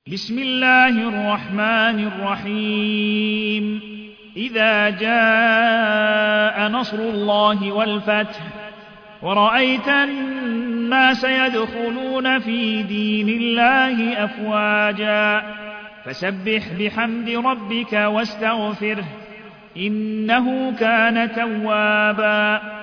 بسم الله الرحمن الرحيم إذا جاء نصر الله والفتح ورأيت الناس يدخلون في دين الله أفواجا فسبح بحمد ربك واستغفره إنه كان توابا